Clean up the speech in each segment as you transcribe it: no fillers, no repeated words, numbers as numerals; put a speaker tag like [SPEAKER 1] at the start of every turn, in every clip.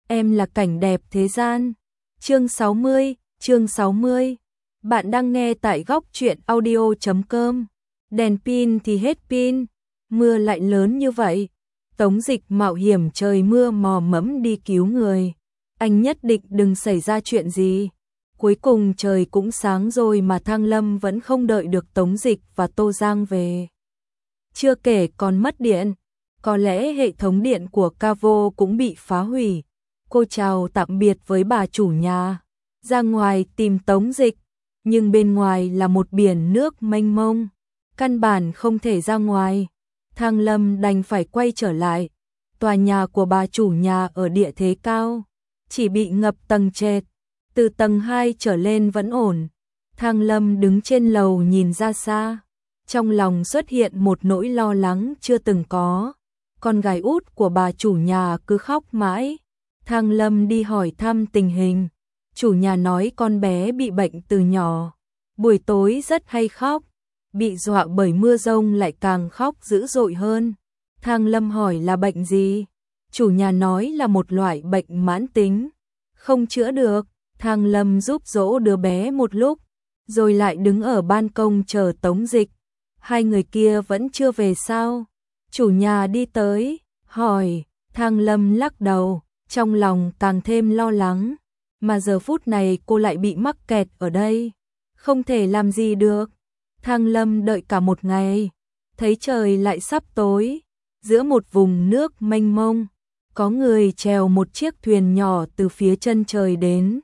[SPEAKER 1] em là cảnh đẹp thế gian. Chương 60. Bạn đang nghe tại góc truyện audio.com. Đèn pin thì hết pin, mưa lại lớn như vậy. Tống Dịch mạo hiểm trời mưa mò mẫm đi cứu người. Anh nhất định đừng xảy ra chuyện gì. Cuối cùng trời cũng sáng rồi mà Thang Lâm vẫn không đợi được Tống Dịch và Tô Giang về. Chưa kể còn mất điện. Có lẽ hệ thống điện của Cavo cũng bị phá hủy. Cô chào tạm biệt với bà chủ nhà, ra ngoài tìm Tống Dịch, nhưng bên ngoài là một biển nước mênh mông, căn bản không thể ra ngoài. Thang Lâm đành phải quay trở lại. Tòa nhà của bà chủ nhà ở địa thế cao, chỉ bị ngập tầng trệt, từ tầng 2 trở lên vẫn ổn. Thang Lâm đứng trên lầu nhìn ra xa, trong lòng xuất hiện một nỗi lo lắng chưa từng có. Con gái út của bà chủ nhà cứ khóc mãi. Thang Lâm đi hỏi thăm tình hình. Chủ nhà nói con bé bị bệnh từ nhỏ, buổi tối rất hay khóc, bị dọa bởi mưa rông lại càng khóc dữ dội hơn. Thang Lâm hỏi là bệnh gì? Chủ nhà nói là một loại bệnh mãn tính, không chữa được. Thang Lâm giúp dỗ đứa bé một lúc, rồi lại đứng ở ban công chờ Tống Dịch. Hai người kia vẫn chưa về sao? Chủ nhà đi tới, hỏi. Thang Lâm lắc đầu, trong lòng càng thêm lo lắng. Mà giờ phút này cô lại bị mắc kẹt ở đây, không thể làm gì được. Thang Lâm đợi cả một ngày, thấy trời lại sắp tối. Giữa một vùng nước mênh mông, có người chèo một chiếc thuyền nhỏ từ phía chân trời đến.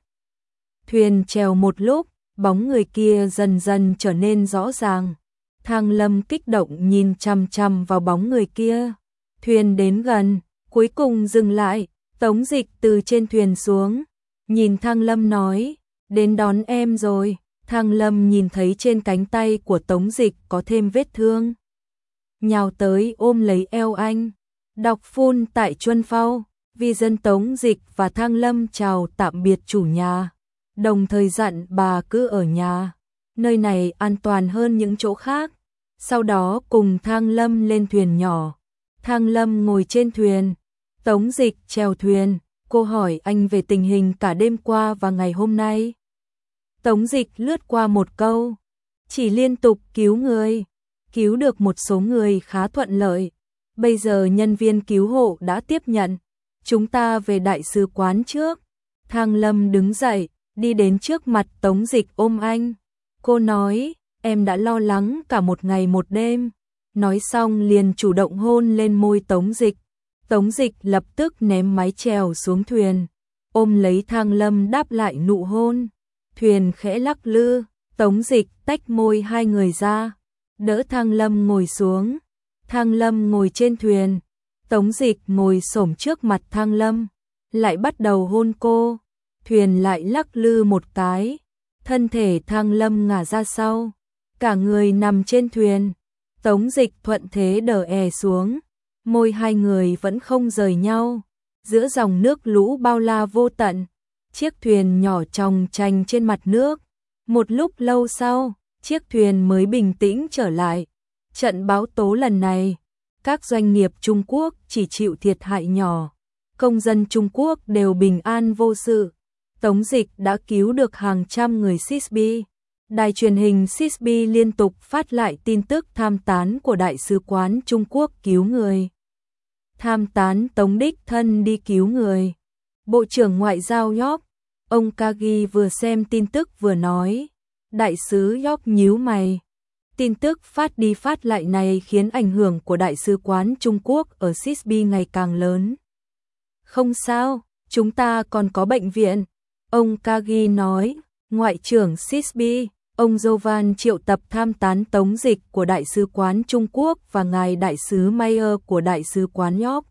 [SPEAKER 1] Thuyền chèo một lúc, bóng người kia dần dần trở nên rõ ràng. Thang Lâm kích động nhìn chằm chằm vào bóng người kia. Thuyền đến gần, cuối cùng dừng lại. Tống Dịch từ trên thuyền xuống, nhìn Thang Lâm nói, đến đón em rồi. Thang Lâm nhìn thấy trên cánh tay của Tống Dịch có thêm vết thương, nhào tới ôm lấy eo anh. Đọc phun tại Chuân Phao. Vì dân Tống Dịch và Thang Lâm chào tạm biệt chủ nhà, đồng thời dặn bà cứ ở nhà, nơi này an toàn hơn những chỗ khác. Sau đó cùng Thang Lâm lên thuyền nhỏ. Thang Lâm ngồi trên thuyền, Tống Dịch chèo thuyền. Cô hỏi anh về tình hình cả đêm qua và ngày hôm nay. Tống Dịch lướt qua một câu, chỉ liên tục cứu người, cứu được một số người khá thuận lợi. Bây giờ nhân viên cứu hộ đã tiếp nhận, chúng ta về đại sứ quán trước. Thang Lâm đứng dậy, đi đến trước mặt Tống Dịch ôm anh. Cô nói, em đã lo lắng cả một ngày một đêm. Nói xong liền chủ động hôn lên môi Tống Dịch. Tống Dịch lập tức ném mái chèo xuống thuyền, ôm lấy Thang Lâm đáp lại nụ hôn. Thuyền khẽ lắc lư, Tống Dịch tách môi hai người ra, đỡ Thang Lâm ngồi xuống. Thang Lâm ngồi trên thuyền, Tống Dịch ngồi xổm trước mặt Thang Lâm, lại bắt đầu hôn cô. Thuyền lại lắc lư một cái, thân thể Thang Lâm ngả ra sau, cả người nằm trên thuyền. Tống Dịch thuận thế đè xuống, môi hai người vẫn không rời nhau. Giữa dòng nước lũ bao la vô tận, chiếc thuyền nhỏ chòng chành trên mặt nước. Một lúc lâu sau, chiếc thuyền mới bình tĩnh trở lại. Trận bão tố lần này, các doanh nghiệp Trung Quốc chỉ chịu thiệt hại nhỏ, công dân Trung Quốc đều bình an vô sự. Tống Dịch đã cứu được hàng trăm người Sisbi. Đài truyền hình Sisbi liên tục phát lại tin tức tham tán của Đại sứ quán Trung Quốc cứu người. Tham tán Tống đích thân đi cứu người. Bộ trưởng Ngoại giao York, ông Kagi vừa xem tin tức vừa nói. Đại sứ York nhíu mày. Tin tức phát đi phát lại này khiến ảnh hưởng của Đại sứ quán Trung Quốc ở Sisbi ngày càng lớn. Không sao, chúng ta còn có bệnh viện. Ông Kagi nói. Ngoại trưởng Sisbi, ông Jovan triệu tập tham tán Tống Dịch của Đại sứ quán Trung Quốc và ngài đại sứ Mayer của Đại sứ quán York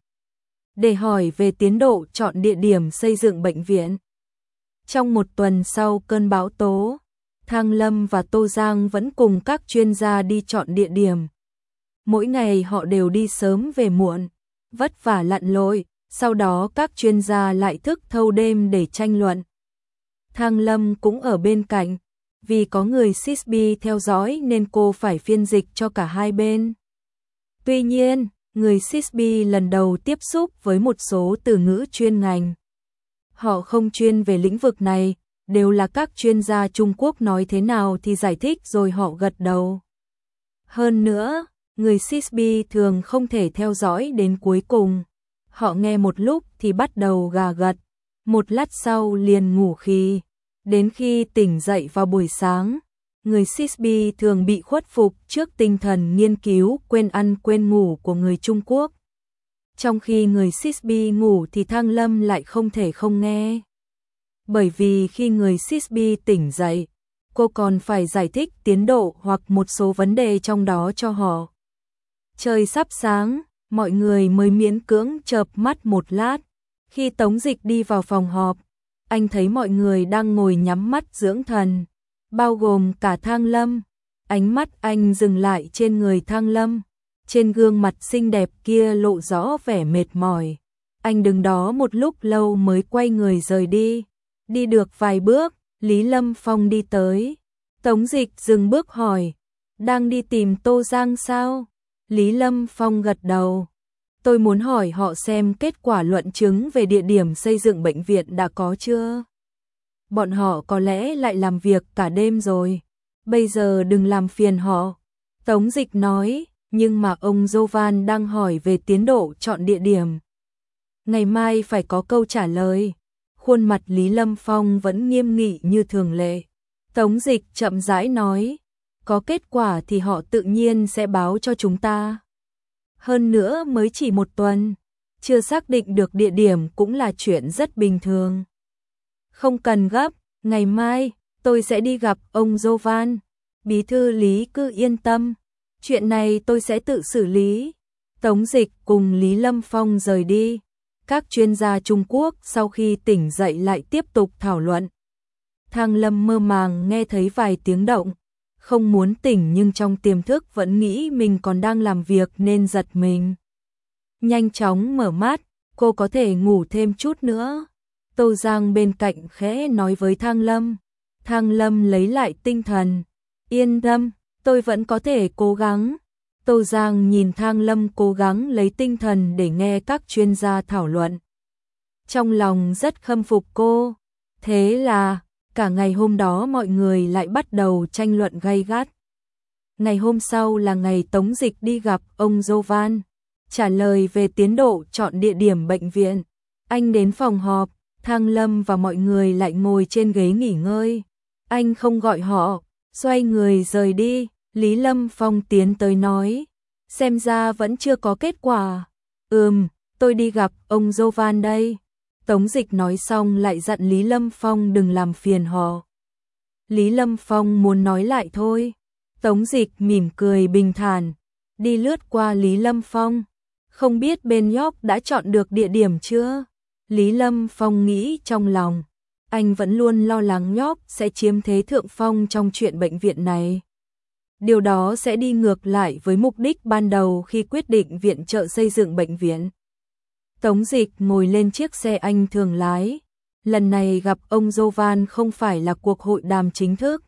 [SPEAKER 1] để hỏi về tiến độ chọn địa điểm xây dựng bệnh viện. Trong một tuần sau cơn bão tố, Thang Lâm và Tô Giang vẫn cùng các chuyên gia đi chọn địa điểm. Mỗi ngày họ đều đi sớm về muộn, vất vả lặn lội, sau đó các chuyên gia lại thức thâu đêm để tranh luận. Thang Lâm cũng ở bên cạnh, vì có người Sisbi theo dõi nên cô phải phiên dịch cho cả hai bên. Tuy nhiên, người Sisbi lần đầu tiếp xúc với một số từ ngữ chuyên ngành. Họ không chuyên về lĩnh vực này, đều là các chuyên gia Trung Quốc nói thế nào thì giải thích rồi họ gật đầu. Hơn nữa, người Sisby thường không thể theo dõi đến cuối cùng. Họ nghe một lúc thì bắt đầu gà gật, một lát sau liền ngủ khì. Đến khi tỉnh dậy vào buổi sáng, người Sisby thường bị khuất phục trước tinh thần nghiên cứu quên ăn quên ngủ của người Trung Quốc. Trong khi người Sisby ngủ thì Thang Lâm lại không thể không nghe. Bởi vì khi người Sisby tỉnh dậy, cô còn phải giải thích tiến độ hoặc một số vấn đề trong đó cho họ. Trời sắp sáng, mọi người mới miễn cưỡng chợp mắt một lát. Khi Tống Dịch đi vào phòng họp, anh thấy mọi người đang ngồi nhắm mắt dưỡng thần, bao gồm cả Thang Lâm. Ánh mắt anh dừng lại trên người Thang Lâm. Trên gương mặt xinh đẹp kia lộ rõ vẻ mệt mỏi. Anh đứng đó một lúc lâu mới quay người rời đi. Đi được vài bước, Lý Lâm Phong đi tới. Tống Dịch dừng bước hỏi, đang đi tìm Tô Giang sao? Lý Lâm Phong gật đầu. Tôi muốn hỏi họ xem kết quả luận chứng về địa điểm xây dựng bệnh viện đã có chưa? Bọn họ có lẽ lại làm việc cả đêm rồi. Bây giờ đừng làm phiền họ. Tống Dịch nói, nhưng mà ông Jovan đang hỏi về tiến độ chọn địa điểm. Ngày mai phải có câu trả lời. Khuôn mặt Lý Lâm Phong vẫn nghiêm nghị như thường lệ. Tống Dịch chậm rãi nói, có kết quả thì họ tự nhiên sẽ báo cho chúng ta. Hơn nữa mới chỉ một tuần, chưa xác định được địa điểm cũng là chuyện rất bình thường. Không cần gấp, ngày mai tôi sẽ đi gặp ông Jovan. Bí thư Lý cứ yên tâm, chuyện này tôi sẽ tự xử lý. Tống Dịch cùng Lý Lâm Phong rời đi. Các chuyên gia Trung Quốc sau khi tỉnh dậy lại tiếp tục thảo luận. Thang Lâm mơ màng nghe thấy vài tiếng động, không muốn tỉnh nhưng trong tiềm thức vẫn nghĩ mình còn đang làm việc nên giật mình. Nhanh chóng mở mắt, cô có thể ngủ thêm chút nữa. Tô Giang bên cạnh khẽ nói với Thang Lâm. Thang Lâm lấy lại tinh thần. Yên tâm, tôi vẫn có thể cố gắng. Tô Giang nhìn Thang Lâm cố gắng lấy tinh thần để nghe các chuyên gia thảo luận. Trong lòng rất khâm phục cô. Thế là, cả ngày hôm đó mọi người lại bắt đầu tranh luận gay gắt. Ngày hôm sau là ngày Tống Dịch đi gặp ông Jovan, trả lời về tiến độ chọn địa điểm bệnh viện. Anh đến phòng họp, Thang Lâm và mọi người lại ngồi trên ghế nghỉ ngơi. Anh không gọi họ, xoay người rời đi. Lý Lâm Phong tiến tới nói, xem ra vẫn chưa có kết quả. Tôi đi gặp ông Jovan đây. Tống Dịch nói xong lại dặn Lý Lâm Phong đừng làm phiền họ. Lý Lâm Phong muốn nói lại thôi. Tống Dịch mỉm cười bình thản, đi lướt qua Lý Lâm Phong. Không biết bên York đã chọn được địa điểm chưa? Lý Lâm Phong nghĩ trong lòng, anh vẫn luôn lo lắng York sẽ chiếm thế thượng phong trong chuyện bệnh viện này. Điều đó sẽ đi ngược lại với mục đích ban đầu khi quyết định viện trợ xây dựng bệnh viện. Tống Dịch ngồi lên chiếc xe anh thường lái. Lần này gặp ông Jovan không phải là cuộc hội đàm chính thức.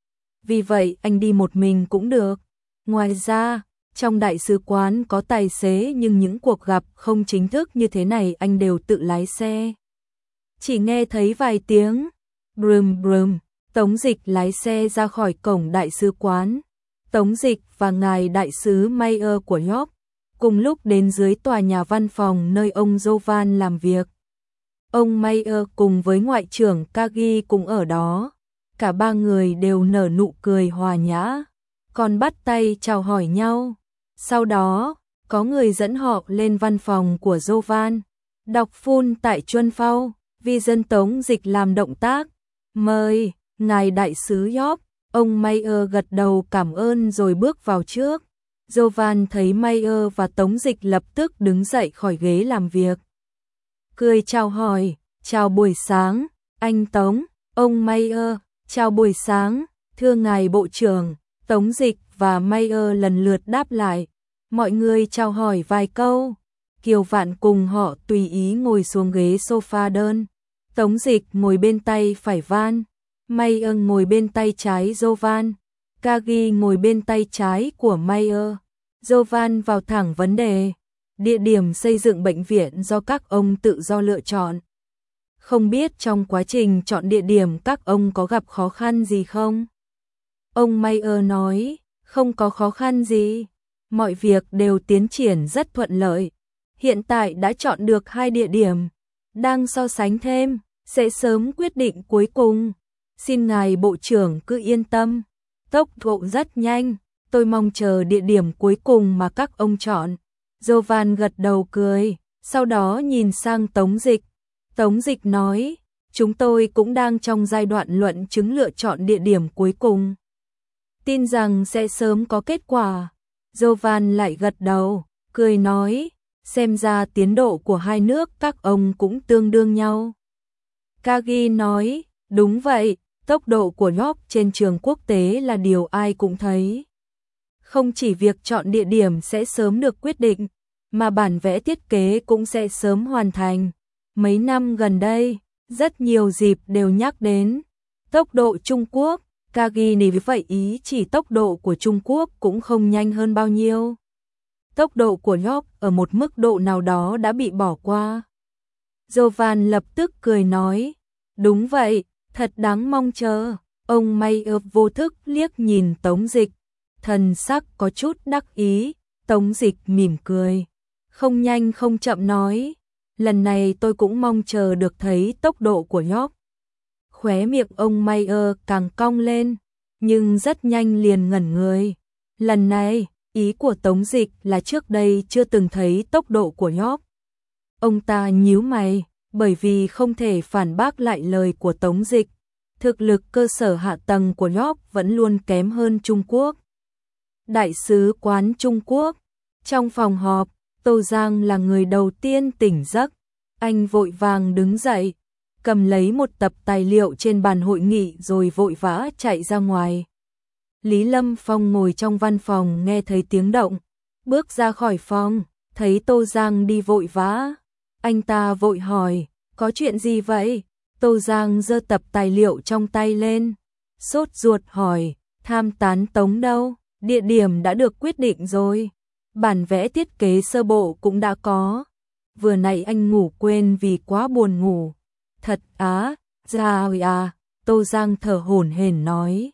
[SPEAKER 1] Vì vậy anh đi một mình cũng được. Ngoài ra, trong đại sứ quán có tài xế nhưng những cuộc gặp không chính thức như thế này anh đều tự lái xe. Chỉ nghe thấy vài tiếng brum brum, Tống Dịch lái xe ra khỏi cổng đại sứ quán. Tống Dịch và ngài đại sứ Mayer của York cùng lúc đến dưới tòa nhà văn phòng nơi ông Jovan làm việc. Ông Mayer cùng với ngoại trưởng Kagi cũng ở đó. Cả ba người đều nở nụ cười hòa nhã, còn bắt tay chào hỏi nhau. Sau đó, có người dẫn họ lên văn phòng của Jovan. Đọc phun tại Chuân Phao, vi dân Tống Dịch làm động tác. Mời, ngài đại sứ York. Ông Mayer gật đầu cảm ơn rồi bước vào trước. Jovan thấy Mayer và Tống Dịch lập tức đứng dậy khỏi ghế làm việc. Cười chào hỏi, chào buổi sáng, anh Tống. Ông Mayer, chào buổi sáng, thưa ngài bộ trưởng. Tống Dịch và Mayer lần lượt đáp lại. Mọi người chào hỏi vài câu. Kiều Vạn cùng họ tùy ý ngồi xuống ghế sofa đơn. Tống Dịch ngồi bên tay phải Van, Mayer ngồi bên tay trái Jovan, Kagi ngồi bên tay trái của Mayer. Jovan vào thẳng vấn đề. Địa điểm xây dựng bệnh viện do các ông tự do lựa chọn. Không biết trong quá trình chọn địa điểm các ông có gặp khó khăn gì không? Ông Mayer nói, không có khó khăn gì, mọi việc đều tiến triển rất thuận lợi. Hiện tại đã chọn được 2 địa điểm, đang so sánh thêm, sẽ sớm quyết định cuối cùng. Xin ngài bộ trưởng cứ yên tâm, tốc độ rất nhanh, tôi mong chờ địa điểm cuối cùng mà các ông chọn. Jovan gật đầu cười, sau đó nhìn sang Tống Dịch. Tống Dịch nói, chúng tôi cũng đang trong giai đoạn luận chứng lựa chọn địa điểm cuối cùng. Tin rằng sẽ sớm có kết quả. Jovan lại gật đầu, cười nói, xem ra tiến độ của hai nước các ông cũng tương đương nhau. Kagi nói, đúng vậy, tốc độ của York trên trường quốc tế là điều ai cũng thấy. Không chỉ việc chọn địa điểm sẽ sớm được quyết định, mà bản vẽ thiết kế cũng sẽ sớm hoàn thành. Mấy năm gần đây, rất nhiều dịp đều nhắc đến tốc độ Trung Quốc. Kagi vì vậy ý chỉ tốc độ của Trung Quốc cũng không nhanh hơn bao nhiêu. Tốc độ của York ở một mức độ nào đó đã bị bỏ qua. Jovan lập tức cười nói, đúng vậy, thật đáng mong chờ. Ông Mayer vô thức liếc nhìn Tống Dịch, thần sắc có chút đắc ý. Tống Dịch mỉm cười, không nhanh không chậm nói, lần này tôi cũng mong chờ được thấy tốc độ của York. Khóe miệng ông Mayer càng cong lên, nhưng rất nhanh liền ngẩn người. Lần này, ý của Tống Dịch là trước đây chưa từng thấy tốc độ của York. Ông ta nhíu mày, bởi vì không thể phản bác lại lời của Tống Dịch. Thực lực cơ sở hạ tầng của York vẫn luôn kém hơn Trung Quốc. Đại sứ quán Trung Quốc, trong phòng họp, Tô Giang là người đầu tiên tỉnh giấc. Anh vội vàng đứng dậy, cầm lấy một tập tài liệu trên bàn hội nghị rồi vội vã chạy ra ngoài. Lý Lâm Phong ngồi trong văn phòng nghe thấy tiếng động, bước ra khỏi phòng, thấy Tô Giang đi vội vã. Anh ta vội hỏi, có chuyện gì vậy? Tô Giang giơ tập tài liệu trong tay lên, sốt ruột hỏi, tham tán Tống đâu? Địa điểm đã được quyết định rồi, bản vẽ thiết kế sơ bộ cũng đã có. Vừa nãy anh ngủ quên vì quá buồn ngủ. Thật á, ra à, Tô Giang thở hổn hển nói.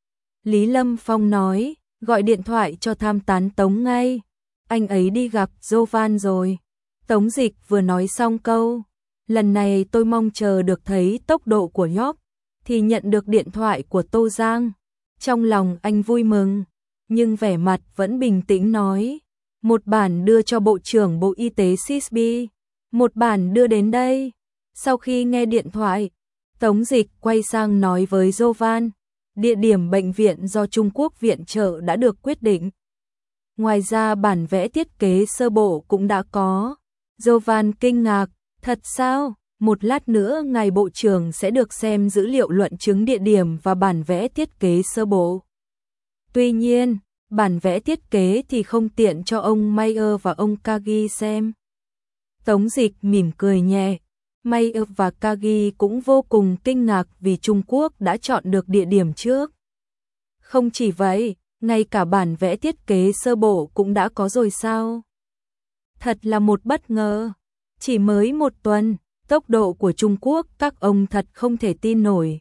[SPEAKER 1] Lý Lâm Phong nói, gọi điện thoại cho tham tán Tống ngay, anh ấy đi gặp Jovan rồi. Tống Dịch vừa nói xong câu, lần này tôi mong chờ được thấy tốc độ của York, thì nhận được điện thoại của Tô Giang. Trong lòng anh vui mừng, nhưng vẻ mặt vẫn bình tĩnh nói, một bản đưa cho Bộ trưởng Bộ Y tế Sisby, một bản đưa đến đây. Sau khi nghe điện thoại, Tống Dịch quay sang nói với Jovan, địa điểm bệnh viện do Trung Quốc viện trợ đã được quyết định. Ngoài ra bản vẽ thiết kế sơ bộ cũng đã có. Jovan kinh ngạc, thật sao? Một lát nữa ngài Bộ trưởng sẽ được xem dữ liệu luận chứng địa điểm và bản vẽ thiết kế sơ bộ. Tuy nhiên, bản vẽ thiết kế thì không tiện cho ông Mayer và ông Kagi xem. Tống Dịch mỉm cười nhẹ. Mayer và Kagi cũng vô cùng kinh ngạc vì Trung Quốc đã chọn được địa điểm trước. Không chỉ vậy, ngay cả bản vẽ thiết kế sơ bộ cũng đã có rồi sao? Thật là một bất ngờ. Chỉ mới một tuần, tốc độ của Trung Quốc các ông thật không thể tin nổi.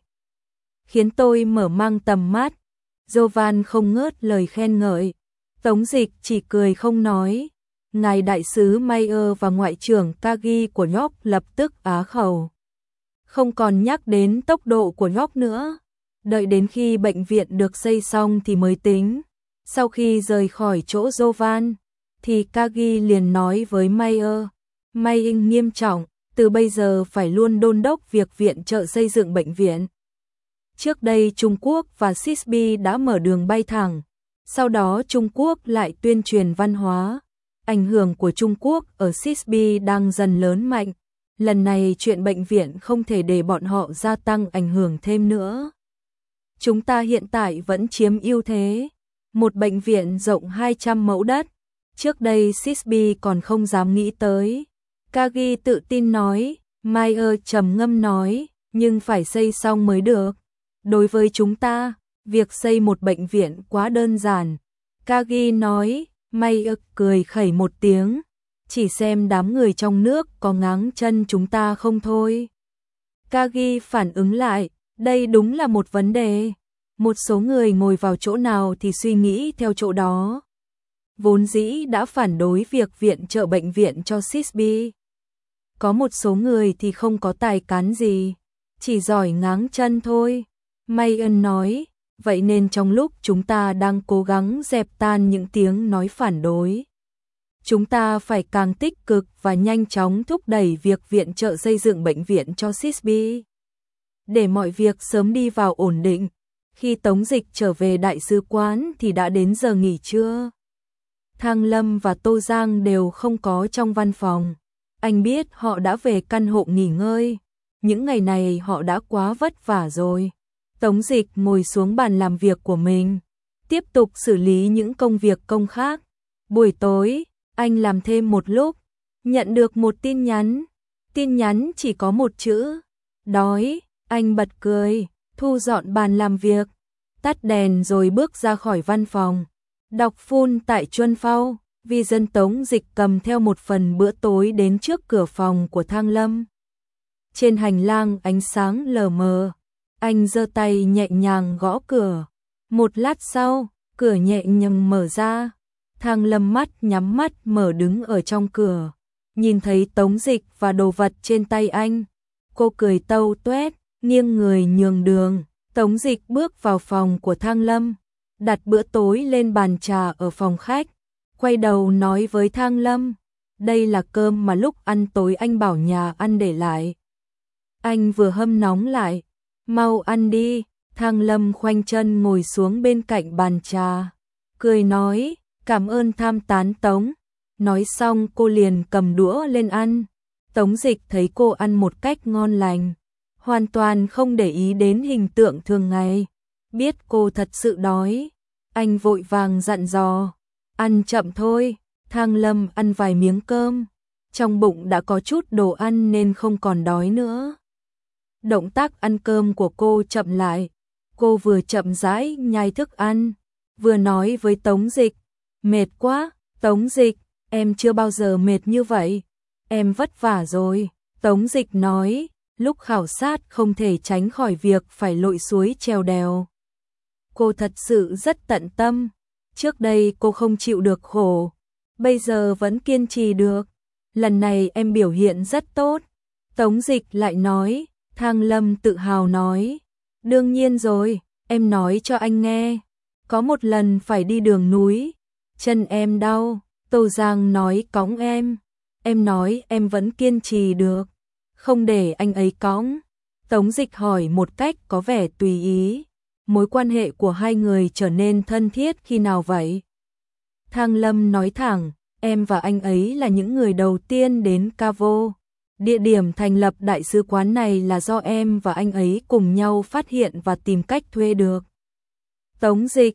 [SPEAKER 1] Khiến tôi mở mang tầm mắt. Jovan không ngớt lời khen ngợi. Tống Dịch chỉ cười không nói. Ngài đại sứ Mayer và ngoại trưởng Kagi của York lập tức á khẩu. Không còn nhắc đến tốc độ của York nữa. Đợi đến khi bệnh viện được xây xong thì mới tính. Sau khi rời khỏi chỗ Jovan, thì Kagi liền nói với Mayer. Mayer nghiêm trọng, từ bây giờ phải luôn đôn đốc việc viện trợ xây dựng bệnh viện. Trước đây Trung Quốc và Sisby đã mở đường bay thẳng. Sau đó Trung Quốc lại tuyên truyền văn hóa. Ảnh hưởng của Trung Quốc ở Sisby đang dần lớn mạnh. Lần này chuyện bệnh viện không thể để bọn họ gia tăng ảnh hưởng thêm nữa. Chúng ta hiện tại vẫn chiếm ưu thế. Một bệnh viện rộng 200 mẫu đất. Trước đây Sisby còn không dám nghĩ tới. Kagi tự tin nói, Mayer trầm ngâm nói, nhưng phải xây xong mới được. Đối với chúng ta, việc xây một bệnh viện quá đơn giản. Kagi nói, Mayer cười khẩy một tiếng, chỉ xem đám người trong nước có ngáng chân chúng ta không thôi. Kagi phản ứng lại, đây đúng là một vấn đề. Một số người ngồi vào chỗ nào thì suy nghĩ theo chỗ đó. Vốn dĩ đã phản đối việc viện trợ bệnh viện cho Sisby. Có một số người thì không có tài cán gì, chỉ giỏi ngáng chân thôi. Mayen nói, vậy nên trong lúc chúng ta đang cố gắng dẹp tan những tiếng nói phản đối, chúng ta phải càng tích cực và nhanh chóng thúc đẩy việc viện trợ xây dựng bệnh viện cho Sisby, để mọi việc sớm đi vào ổn định. Khi Tống Dịch trở về đại sứ quán thì đã đến giờ nghỉ trưa. Thang Lâm và Tô Giang đều không có trong văn phòng. Anh biết họ đã về căn hộ nghỉ ngơi. Những ngày này họ đã quá vất vả rồi. Tống Dịch ngồi xuống bàn làm việc của mình, tiếp tục xử lý những công việc công khác. Buổi tối, anh làm thêm một lúc, nhận được một tin nhắn. Tin nhắn chỉ có một chữ, đói. Anh bật cười, thu dọn bàn làm việc, tắt đèn rồi bước ra khỏi văn phòng. Đọc phun tại Chuân Phao, vì dân Tống Dịch cầm theo một phần bữa tối đến trước cửa phòng của Thang Lâm. Trên hành lang ánh sáng lờ mờ, anh giơ tay nhẹ nhàng gõ cửa. Một lát sau, cửa nhẹ nhàng mở ra. Thang Lâm mắt nhắm mắt mở đứng ở trong cửa, nhìn thấy Tống Dịch và đồ vật trên tay anh. Cô cười tâu tuét, nghiêng người nhường đường. Tống Dịch bước vào phòng của Thang Lâm, đặt bữa tối lên bàn trà ở phòng khách, quay đầu nói với Thang Lâm, đây là cơm mà lúc ăn tối anh bảo nhà ăn để lại. Anh vừa hâm nóng lại, mau ăn đi. Thang Lâm khoanh chân ngồi xuống bên cạnh bàn trà, cười nói, cảm ơn tham tán Tống. Nói xong cô liền cầm đũa lên ăn. Tống Dịch thấy cô ăn một cách ngon lành, hoàn toàn không để ý đến hình tượng thường ngày. Biết cô thật sự đói, anh vội vàng dặn dò, ăn chậm thôi. Thang Lâm ăn vài miếng cơm, trong bụng đã có chút đồ ăn nên không còn đói nữa. Động tác ăn cơm của cô chậm lại, cô vừa chậm rãi nhai thức ăn, vừa nói với Tống Dịch, mệt quá. Tống Dịch, em chưa bao giờ mệt như vậy, em vất vả rồi. Tống Dịch nói, lúc khảo sát không thể tránh khỏi việc phải lội suối trèo đèo. Cô thật sự rất tận tâm, trước đây cô không chịu được khổ, bây giờ vẫn kiên trì được. Lần này em biểu hiện rất tốt. Tống Dịch lại nói. Thang Lâm tự hào nói, đương nhiên rồi, em nói cho anh nghe, có một lần phải đi đường núi, chân em đau, Tô Giang nói cõng em nói em vẫn kiên trì được, không để anh ấy cõng. Tống Dịch hỏi một cách có vẻ tùy ý, mối quan hệ của hai người trở nên thân thiết khi nào vậy? Thang Lâm nói thẳng, em và anh ấy là những người đầu tiên đến Cavo. Địa điểm thành lập đại sứ quán này là do em và anh ấy cùng nhau phát hiện và tìm cách thuê được. Tống Dịch,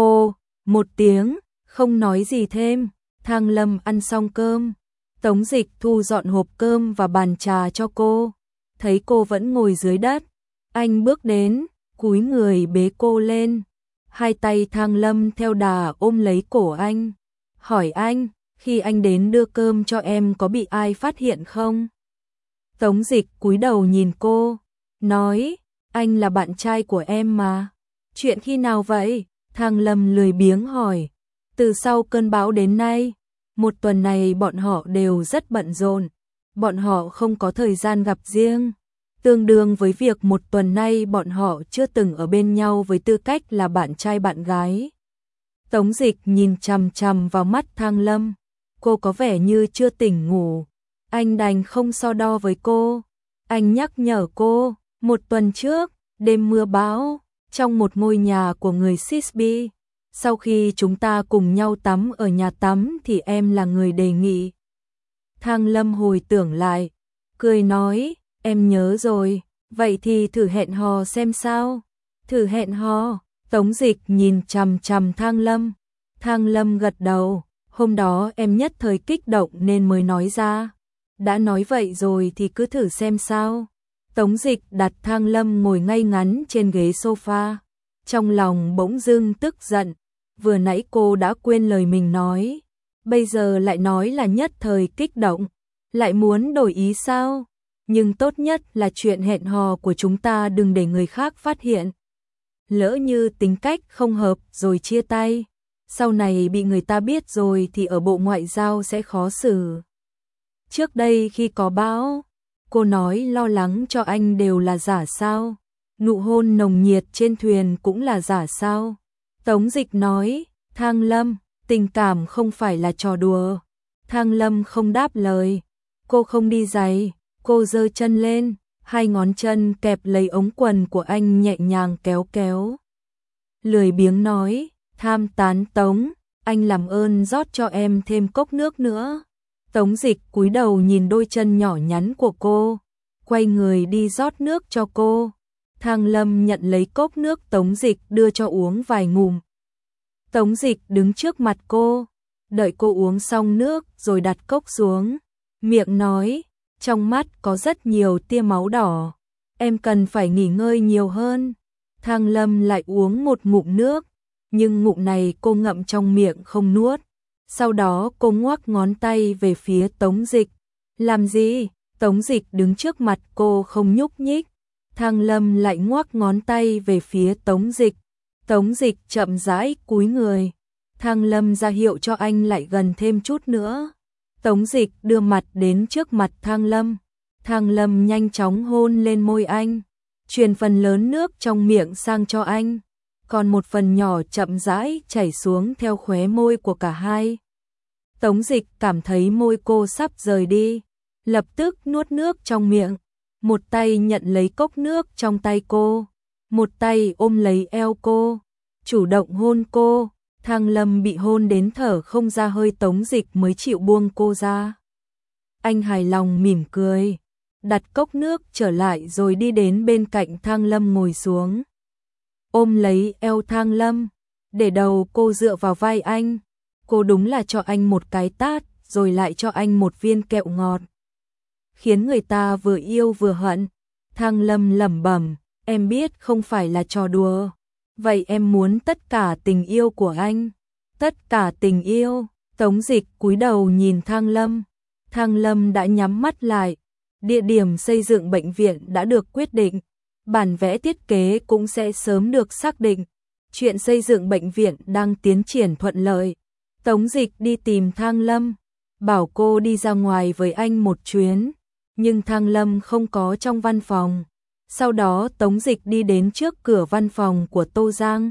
[SPEAKER 1] một tiếng, không nói gì thêm. Thang Lâm ăn xong cơm, Tống Dịch thu dọn hộp cơm và bàn trà cho cô. Thấy cô vẫn ngồi dưới đất, anh bước đến, cúi người bế cô lên. Hai tay Thang Lâm theo đà ôm lấy cổ anh, hỏi anh, khi anh đến đưa cơm cho em có bị ai phát hiện không? Tống Dịch cúi đầu nhìn cô, nói, anh là bạn trai của em mà. Chuyện khi nào vậy? Thang Lâm lười biếng hỏi. Từ sau cơn bão đến nay, một tuần này bọn họ đều rất bận rộn. Bọn họ không có thời gian gặp riêng, tương đương với việc một tuần nay bọn họ chưa từng ở bên nhau với tư cách là bạn trai bạn gái. Tống Dịch nhìn chằm chằm vào mắt Thang Lâm, cô có vẻ như chưa tỉnh ngủ. Anh đành không so đo với cô. Anh nhắc nhở cô, một tuần trước, đêm mưa bão, trong một ngôi nhà của người Sisby, sau khi chúng ta cùng nhau tắm ở nhà tắm thì em là người đề nghị. Thang Lâm hồi tưởng lại, cười nói, em nhớ rồi, vậy thì thử hẹn hò xem sao. Thử hẹn hò. Tống Dịch nhìn chằm chằm Thang Lâm. Thang Lâm gật đầu, hôm đó em nhất thời kích động nên mới nói ra. Đã nói vậy rồi thì cứ thử xem sao. Tống Dịch đặt Thang Lâm ngồi ngay ngắn trên ghế sofa, trong lòng bỗng dưng tức giận. Vừa nãy cô đã quên lời mình nói, bây giờ lại nói là nhất thời kích động, lại muốn đổi ý sao? nhưng tốt nhất là chuyện hẹn hò của chúng ta đừng để người khác phát hiện. Lỡ như tính cách không hợp rồi chia tay, sau này bị người ta biết rồi thì ở Bộ Ngoại giao sẽ khó xử. Trước đây khi có bão, cô nói lo lắng cho anh đều là giả sao? Nụ hôn nồng nhiệt trên thuyền cũng là giả sao? Tống Dịch nói, Thang Lâm, tình cảm không phải là trò đùa. Thang Lâm không đáp lời, cô không đi giày, cô giơ chân lên, hai ngón chân kẹp lấy ống quần của anh nhẹ nhàng kéo kéo. Lười biếng nói, tham tán Tống, anh làm ơn rót cho em thêm cốc nước nữa. Tống Dịch cúi đầu nhìn đôi chân nhỏ nhắn của cô, quay người đi rót nước cho cô. Thang Lâm nhận lấy cốc nước Tống Dịch đưa cho uống vài ngụm. Tống Dịch đứng trước mặt cô, đợi cô uống xong nước rồi đặt cốc xuống, miệng nói, trong mắt có rất nhiều tia máu đỏ, em cần phải nghỉ ngơi nhiều hơn. Thang Lâm lại uống một ngụm nước, nhưng ngụm này cô ngậm trong miệng không nuốt. Sau đó cô ngoắc ngón tay về phía Tống Dịch. Làm gì? Tống Dịch đứng trước mặt cô không nhúc nhích. Thang Lâm lại ngoắc ngón tay về phía Tống Dịch. Tống Dịch chậm rãi cúi người. Thang Lâm ra hiệu cho anh lại gần thêm chút nữa. Tống Dịch đưa mặt đến trước mặt Thang Lâm. Thang Lâm nhanh chóng hôn lên môi anh, truyền phần lớn nước trong miệng sang cho anh, còn một phần nhỏ chậm rãi chảy xuống theo khóe môi của cả hai. Tống Dịch cảm thấy môi cô sắp rời đi, lập tức nuốt nước trong miệng, một tay nhận lấy cốc nước trong tay cô, một tay ôm lấy eo cô, chủ động hôn cô. Thang Lâm bị hôn đến thở không ra hơi, Tống Dịch mới chịu buông cô ra. Anh hài lòng mỉm cười, đặt cốc nước trở lại rồi đi đến bên cạnh Thang Lâm ngồi xuống. Ôm lấy eo Thang Lâm, để đầu cô dựa vào vai anh. Cô đúng là cho anh một cái tát, rồi lại cho anh một viên kẹo ngọt, khiến người ta vừa yêu vừa hận. Thang Lâm lẩm bẩm, em biết không phải là trò đùa. Vậy em muốn tất cả tình yêu của anh. Tất cả tình yêu. Tống Dịch cúi đầu nhìn Thang Lâm. Thang Lâm đã nhắm mắt lại. Địa điểm xây dựng bệnh viện đã được quyết định. Bản vẽ thiết kế cũng sẽ sớm được xác định. Chuyện xây dựng bệnh viện đang tiến triển thuận lợi. Tống Dịch đi tìm Thang Lâm, bảo cô đi ra ngoài với anh một chuyến, nhưng Thang Lâm không có trong văn phòng. Sau đó Tống Dịch đi đến trước cửa văn phòng của Tô Giang.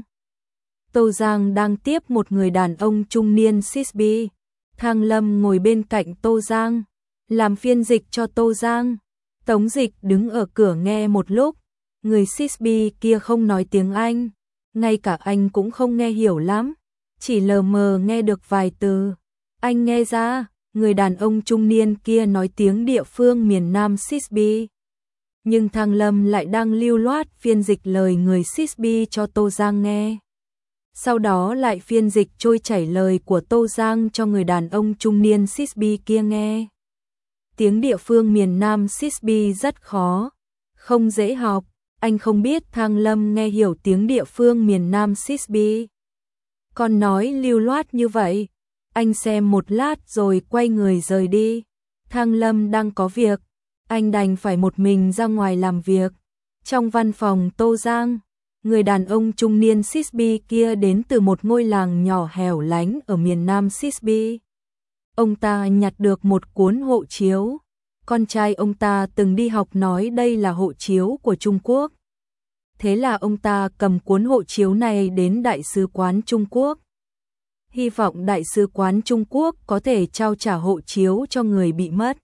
[SPEAKER 1] Tô Giang đang tiếp một người đàn ông trung niên Sisby. Thang Lâm ngồi bên cạnh Tô Giang, làm phiên dịch cho Tô Giang. Tống Dịch đứng ở cửa nghe một lúc. Người Sisby kia không nói tiếng Anh, ngay cả anh cũng không nghe hiểu lắm, chỉ lờ mờ nghe được vài từ. Anh nghe ra, người đàn ông trung niên kia nói tiếng địa phương miền Nam Sisby. Nhưng Thang Lâm lại đang lưu loát phiên dịch lời người Sisby cho Tô Giang nghe. Sau đó lại phiên dịch trôi chảy lời của Tô Giang cho người đàn ông trung niên Sisby kia nghe. Tiếng địa phương miền Nam Sisby rất khó, không dễ học. Anh không biết Thang Lâm nghe hiểu tiếng địa phương miền Nam Sisby. Còn nói lưu loát như vậy. Anh xem một lát rồi quay người rời đi. Thang Lâm đang có việc, anh đành phải một mình ra ngoài làm việc. Trong văn phòng Tô Giang, người đàn ông trung niên Sisby kia đến từ một ngôi làng nhỏ hẻo lánh ở miền Nam Sisby. Ông ta nhặt được một cuốn hộ chiếu. Con trai ông ta từng đi học nói đây là hộ chiếu của Trung Quốc. Thế là ông ta cầm cuốn hộ chiếu này đến Đại sứ quán Trung Quốc. Hy vọng Đại sứ quán Trung Quốc có thể trao trả hộ chiếu cho người bị mất.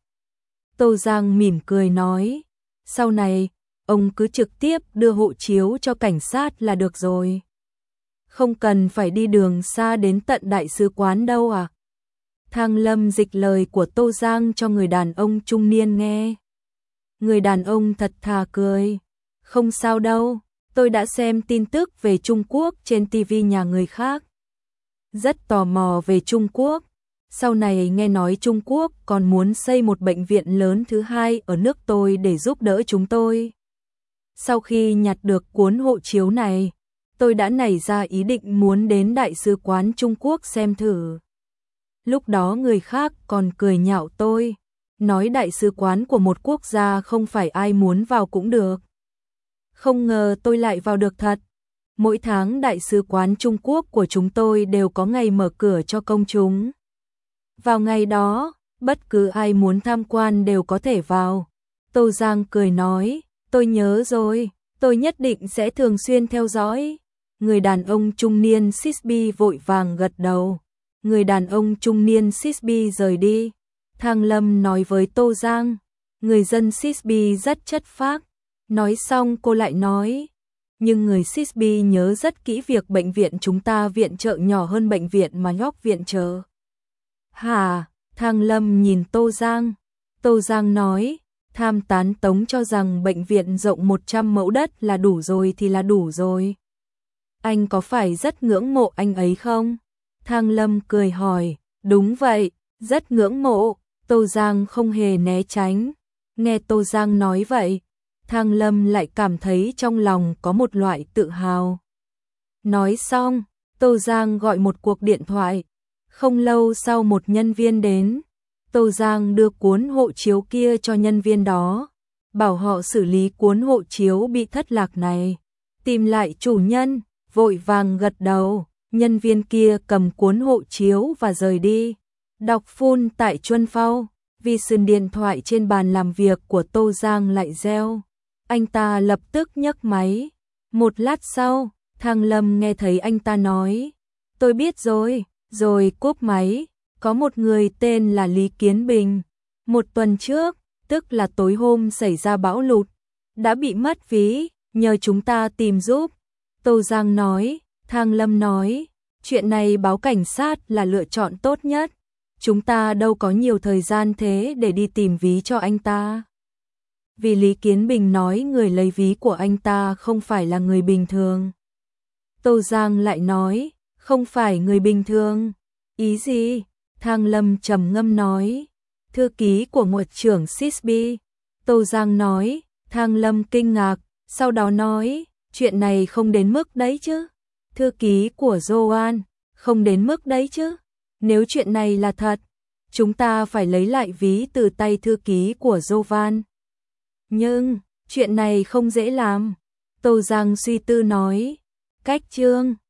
[SPEAKER 1] Tô Giang mỉm cười nói, sau này, ông cứ trực tiếp đưa hộ chiếu cho cảnh sát là được rồi. Không cần phải đi đường xa đến tận Đại sứ quán đâu à? Thang Lâm dịch lời của Tô Giang cho người đàn ông trung niên nghe. Người đàn ông thật thà cười, không sao đâu, tôi đã xem tin tức về Trung Quốc trên TV nhà người khác. Rất tò mò về Trung Quốc. Sau này nghe nói Trung Quốc còn muốn xây một bệnh viện lớn thứ hai ở nước tôi để giúp đỡ chúng tôi. Sau khi nhặt được cuốn hộ chiếu này, tôi đã nảy ra ý định muốn đến Đại sứ quán Trung Quốc xem thử. Lúc đó người khác còn cười nhạo tôi, nói đại sứ quán của một quốc gia không phải ai muốn vào cũng được. Không ngờ tôi lại vào được thật. Mỗi tháng đại sứ quán Trung Quốc của chúng tôi đều có ngày mở cửa cho công chúng. Vào ngày đó, bất cứ ai muốn tham quan đều có thể vào. Tô Giang cười nói, tôi nhớ rồi, tôi nhất định sẽ thường xuyên theo dõi. Người đàn ông trung niên Sisby vội vàng gật đầu. Người đàn ông trung niên Sisby rời đi. Thang Lâm nói với Tô Giang, người dân Sisby rất chất phác. Nói xong cô lại nói, nhưng người Sisby nhớ rất kỹ việc bệnh viện chúng ta viện trợ nhỏ hơn bệnh viện mà York viện trợ. Hả? Thang Lâm nhìn Tô Giang. Tô Giang nói, tham tán Tống cho rằng bệnh viện rộng 100 mẫu đất là đủ rồi thì là đủ rồi. Anh có phải rất ngưỡng mộ anh ấy không? Thang Lâm cười hỏi, đúng vậy, rất ngưỡng mộ. Tô Giang không hề né tránh. Nghe Tô Giang nói vậy, Thang Lâm lại cảm thấy trong lòng có một loại tự hào. Nói xong, Tô Giang gọi một cuộc điện thoại. Không lâu sau một nhân viên đến, Tô Giang đưa cuốn hộ chiếu kia cho nhân viên đó, bảo họ xử lý cuốn hộ chiếu bị thất lạc này. Tìm lại chủ nhân, vội vàng gật đầu, nhân viên kia cầm cuốn hộ chiếu và rời đi. Đọc phun tại Chuân Phao, vì sườn điện thoại trên bàn làm việc của Tô Giang lại reo. Anh ta lập tức nhấc máy. Một lát sau, Thang Lâm nghe thấy anh ta nói, tôi biết rồi cúp máy. Có một người tên là Lý Kiến Bình. Một tuần trước, tức là tối hôm xảy ra bão lụt, đã bị mất ví, nhờ chúng ta tìm giúp. Tô Giang nói, Thang Lâm nói, chuyện này báo cảnh sát là lựa chọn tốt nhất. Chúng ta đâu có nhiều thời gian thế để đi tìm ví cho anh ta. Vì Lý Kiến Bình nói người lấy ví của anh ta không phải là người bình thường. Tô Giang lại nói, không phải người bình thường. Ý gì? Thang Lâm trầm ngâm nói, thư ký của Ngoại trưởng Sisby. Tô Giang nói, Thang Lâm kinh ngạc, sau đó nói, chuyện này không đến mức đấy chứ. Thư ký của Joan, không đến mức đấy chứ. Nếu chuyện này là thật, chúng ta phải lấy lại ví từ tay thư ký của Jovan. Nhưng, chuyện này không dễ làm. Tô Giang suy tư nói, cách chương